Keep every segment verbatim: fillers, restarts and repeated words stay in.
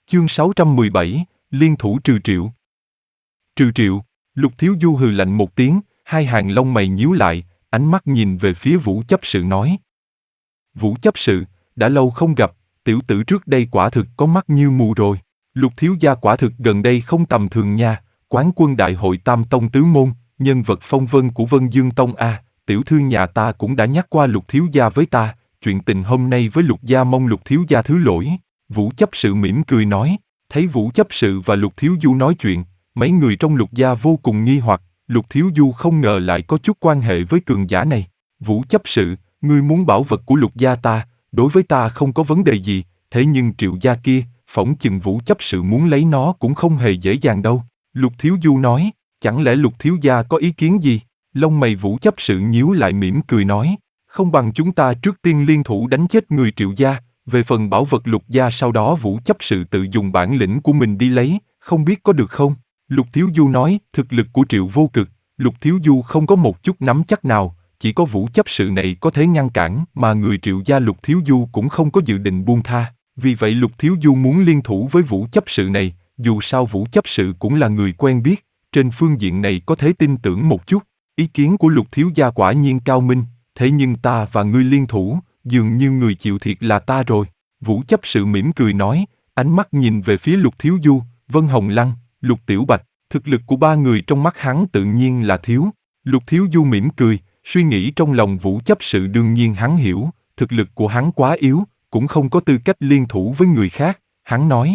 Chương sáu trăm mười bảy, liên thủ trừ Triệu. Trừ Triệu, Lục Thiếu Du hừ lạnh một tiếng, hai hàng lông mày nhíu lại, ánh mắt nhìn về phía Vũ chấp sự nói. Vũ chấp sự, đã lâu không gặp, tiểu tử trước đây quả thực có mắt như mù rồi. Lục thiếu gia quả thực gần đây không tầm thường nha, quán quân đại hội tam tông tứ môn, nhân vật phong vân của Vân Dương Tông a, tiểu thư nhà ta cũng đã nhắc qua Lục thiếu gia với ta, chuyện tình hôm nay với Lục gia mong Lục thiếu gia thứ lỗi. Vũ chấp sự mỉm cười nói, thấy Vũ chấp sự và Lục thiếu du nói chuyện, mấy người trong Lục gia vô cùng nghi hoặc, Lục thiếu du không ngờ lại có chút quan hệ với cường giả này. Vũ chấp sự, ngươi muốn bảo vật của Lục gia ta, đối với ta không có vấn đề gì, thế nhưng Triệu gia kia, phỏng chừng Vũ chấp sự muốn lấy nó cũng không hề dễ dàng đâu. Lục thiếu du nói, chẳng lẽ Lục thiếu gia có ý kiến gì? Lông mày Vũ chấp sự nhíu lại mỉm cười nói, không bằng chúng ta trước tiên liên thủ đánh chết người Triệu gia, về phần bảo vật Lục gia sau đó Vũ chấp sự tự dùng bản lĩnh của mình đi lấy, không biết có được không? Lục thiếu du nói, thực lực của Triệu vô cực, Lục thiếu du không có một chút nắm chắc nào, chỉ có Vũ chấp sự này có thể ngăn cản, mà người Triệu gia Lục thiếu du cũng không có dự định buông tha, vì vậy Lục thiếu du muốn liên thủ với Vũ chấp sự này, dù sao Vũ chấp sự cũng là người quen biết, trên phương diện này có thể tin tưởng một chút. Ý kiến của Lục thiếu gia quả nhiên cao minh, thế nhưng ta và ngươi liên thủ, dường như người chịu thiệt là ta rồi. Vũ chấp sự mỉm cười nói, ánh mắt nhìn về phía Lục thiếu du, Vân Hồng Lăng, Lục Tiểu Bạch, thực lực của ba người trong mắt hắn tự nhiên là thiếu. Lục thiếu du mỉm cười, suy nghĩ trong lòng Vũ chấp sự đương nhiên hắn hiểu, thực lực của hắn quá yếu, cũng không có tư cách liên thủ với người khác, hắn nói.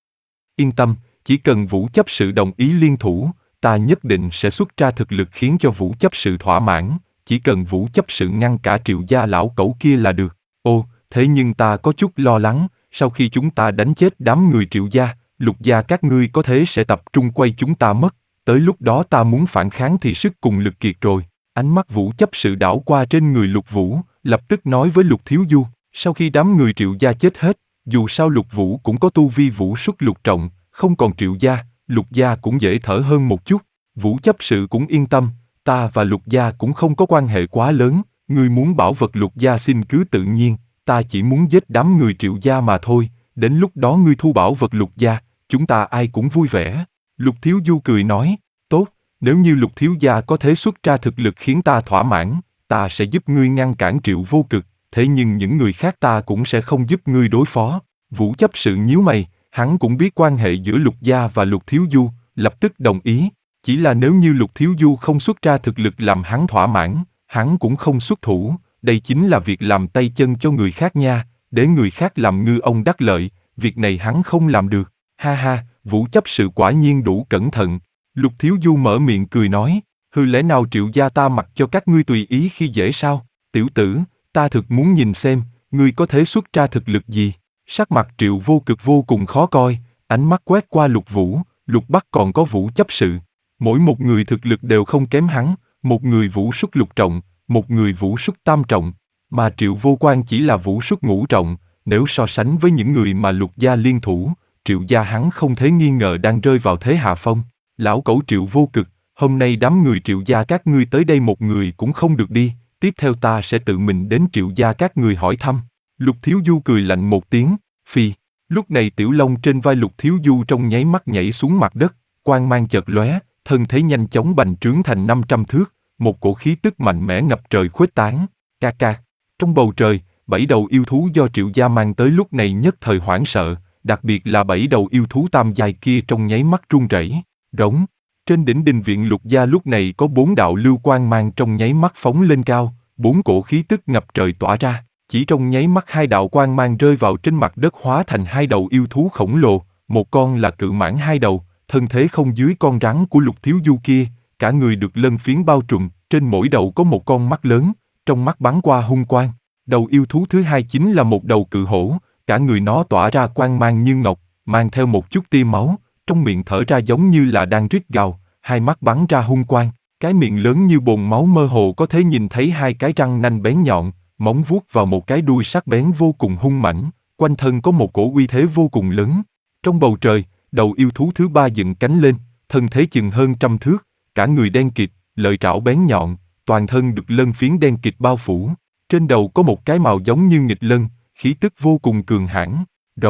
Yên tâm, chỉ cần Vũ chấp sự đồng ý liên thủ, ta nhất định sẽ xuất ra thực lực khiến cho Vũ chấp sự thỏa mãn, chỉ cần Vũ chấp sự ngăn cả Triệu gia lão cẩu kia là được. Ô, thế nhưng ta có chút lo lắng, sau khi chúng ta đánh chết đám người Triệu gia, Lục gia các ngươi có thể sẽ tập trung quay chúng ta mất, tới lúc đó ta muốn phản kháng thì sức cùng lực kiệt rồi. Ánh mắt Vũ chấp sự đảo qua trên người Lục Vũ, lập tức nói với Lục thiếu du, sau khi đám người Triệu gia chết hết, dù sao Lục Vũ cũng có tu vi vũ xuất lục trọng, không còn Triệu gia, Lục gia cũng dễ thở hơn một chút. Vũ chấp sự cũng yên tâm, ta và Lục gia cũng không có quan hệ quá lớn, ngươi muốn bảo vật Lục gia xin cứ tự nhiên, ta chỉ muốn giết đám người Triệu gia mà thôi, đến lúc đó ngươi thu bảo vật Lục gia, chúng ta ai cũng vui vẻ. Lục thiếu du cười nói, tốt, nếu như Lục thiếu gia có thể xuất ra thực lực khiến ta thỏa mãn, ta sẽ giúp ngươi ngăn cản Triệu vô cực, thế nhưng những người khác ta cũng sẽ không giúp ngươi đối phó. Vũ chấp sự nhíu mày, hắn cũng biết quan hệ giữa Lục gia và Lục thiếu du, lập tức đồng ý, chỉ là nếu như Lục thiếu du không xuất ra thực lực làm hắn thỏa mãn, hắn cũng không xuất thủ, đây chính là việc làm tay chân cho người khác nha, để người khác làm ngư ông đắc lợi, việc này hắn không làm được. Ha ha, Vũ chấp sự quả nhiên đủ cẩn thận. Lục thiếu du mở miệng cười nói, hừ lẽ nào Triệu gia ta mặc cho các ngươi tùy ý khi dễ sao? Tiểu tử, ta thực muốn nhìn xem, ngươi có thể xuất ra thực lực gì? Sắc mặt Triệu vô cực vô cùng khó coi, ánh mắt quét qua Lục Vũ, Lục Bắc còn có Vũ chấp sự. Mỗi một người thực lực đều không kém hắn, một người vũ xuất lục trọng, một người vũ xuất tam trọng, mà Triệu vô quan chỉ là vũ xuất ngũ trọng, nếu so sánh với những người mà Lục gia liên thủ, Triệu gia hắn không thể nghi ngờ đang rơi vào thế hạ phong. Lão cẩu Triệu vô cực, hôm nay đám người Triệu gia các ngươi tới đây một người cũng không được đi, tiếp theo ta sẽ tự mình đến Triệu gia các ngươi hỏi thăm. Lục thiếu du cười lạnh một tiếng, phì. Lúc này tiểu long trên vai Lục thiếu du trong nháy mắt nhảy xuống mặt đất, quang mang chợt lóe, thân thế nhanh chóng bành trướng thành năm trăm thước, một cổ khí tức mạnh mẽ ngập trời khuếch tán. Ca ca. Trong bầu trời, bảy đầu yêu thú do Triệu gia mang tới lúc này nhất thời hoảng sợ, đặc biệt là bảy đầu yêu thú tam giai kia trong nháy mắt run rẩy. Rống. Trên đỉnh đình viện Lục gia lúc này có bốn đạo lưu quang mang trong nháy mắt phóng lên cao, bốn cổ khí tức ngập trời tỏa ra. Chỉ trong nháy mắt hai đạo quang mang rơi vào trên mặt đất hóa thành hai đầu yêu thú khổng lồ, một con là cự mãng hai đầu, thân thế không dưới con rắn của Lục thiếu du kia, cả người được lân phiến bao trùm, trên mỗi đầu có một con mắt lớn, trong mắt bắn qua hung quang. Đầu yêu thú thứ hai chính là một đầu cự hổ, cả người nó tỏa ra quang mang như ngọc, mang theo một chút tia máu, trong miệng thở ra giống như là đang rít gào, hai mắt bắn ra hung quang, cái miệng lớn như bồn máu mơ hồ có thể nhìn thấy hai cái răng nanh bén nhọn, móng vuốt vào một cái đuôi sắc bén vô cùng hung mãnh, quanh thân có một cổ uy thế vô cùng lớn. Trong bầu trời, đầu yêu thú thứ ba dựng cánh lên, thân thế chừng hơn trăm thước, cả người đen kịt, lợi trảo bén nhọn, toàn thân được lân phiến đen kịt bao phủ, trên đầu có một cái mào giống như nghịch lân, khí tức vô cùng cường hãn. Rống.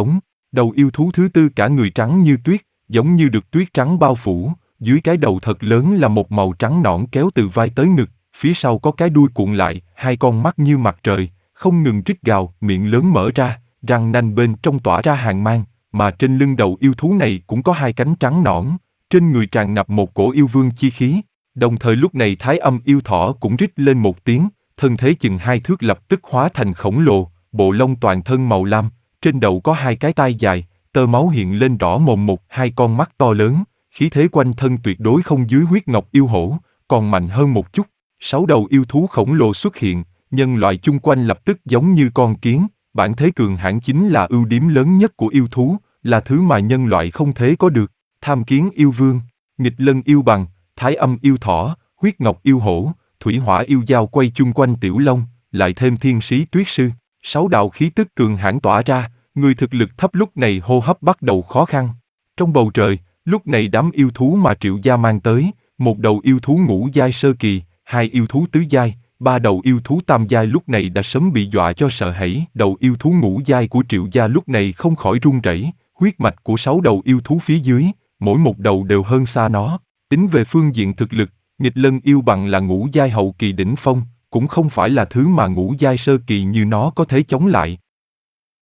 Đầu yêu thú thứ tư cả người trắng như tuyết, giống như được tuyết trắng bao phủ, dưới cái đầu thật lớn là một màu trắng nõn kéo từ vai tới ngực, phía sau có cái đuôi cuộn lại, hai con mắt như mặt trời, không ngừng rít gào, miệng lớn mở ra, răng nanh bên trong tỏa ra hàn mang, mà trên lưng đầu yêu thú này cũng có hai cánh trắng nõn, trên người tràn ngập một cổ yêu vương chi khí. Đồng thời lúc này Thái Âm yêu thỏ cũng rít lên một tiếng, thân thế chừng hai thước lập tức hóa thành khổng lồ, bộ lông toàn thân màu lam, trên đầu có hai cái tai dài, tơ máu hiện lên rõ mồn một, hai con mắt to lớn, khí thế quanh thân tuyệt đối không dưới huyết ngọc yêu hổ, còn mạnh hơn một chút. Sáu đầu yêu thú khổng lồ xuất hiện, nhân loại chung quanh lập tức giống như con kiến, bản thế cường hãn chính là ưu điểm lớn nhất của yêu thú, là thứ mà nhân loại không thể có được. Tham kiến yêu vương, nghịch lân yêu bằng, Thái Âm yêu thỏ, huyết ngọc yêu hổ, thủy hỏa yêu dao quay chung quanh Tiểu Long, lại thêm thiên sĩ tuyết sư. Sáu đạo khí tức cường hãn tỏa ra, người thực lực thấp lúc này hô hấp bắt đầu khó khăn. Trong bầu trời, lúc này đám yêu thú mà Triệu gia mang tới, một đầu yêu thú ngũ giai sơ kỳ, hai yêu thú tứ giai, ba đầu yêu thú tam giai lúc này đã sớm bị dọa cho sợ hãi. Đầu yêu thú ngũ giai của Triệu gia lúc này không khỏi run rẩy, huyết mạch của sáu đầu yêu thú phía dưới, mỗi một đầu đều hơn xa nó. Tính về phương diện thực lực, nghịch lân yêu bằng là ngũ giai hậu kỳ đỉnh phong, cũng không phải là thứ mà ngũ giai sơ kỳ như nó có thể chống lại.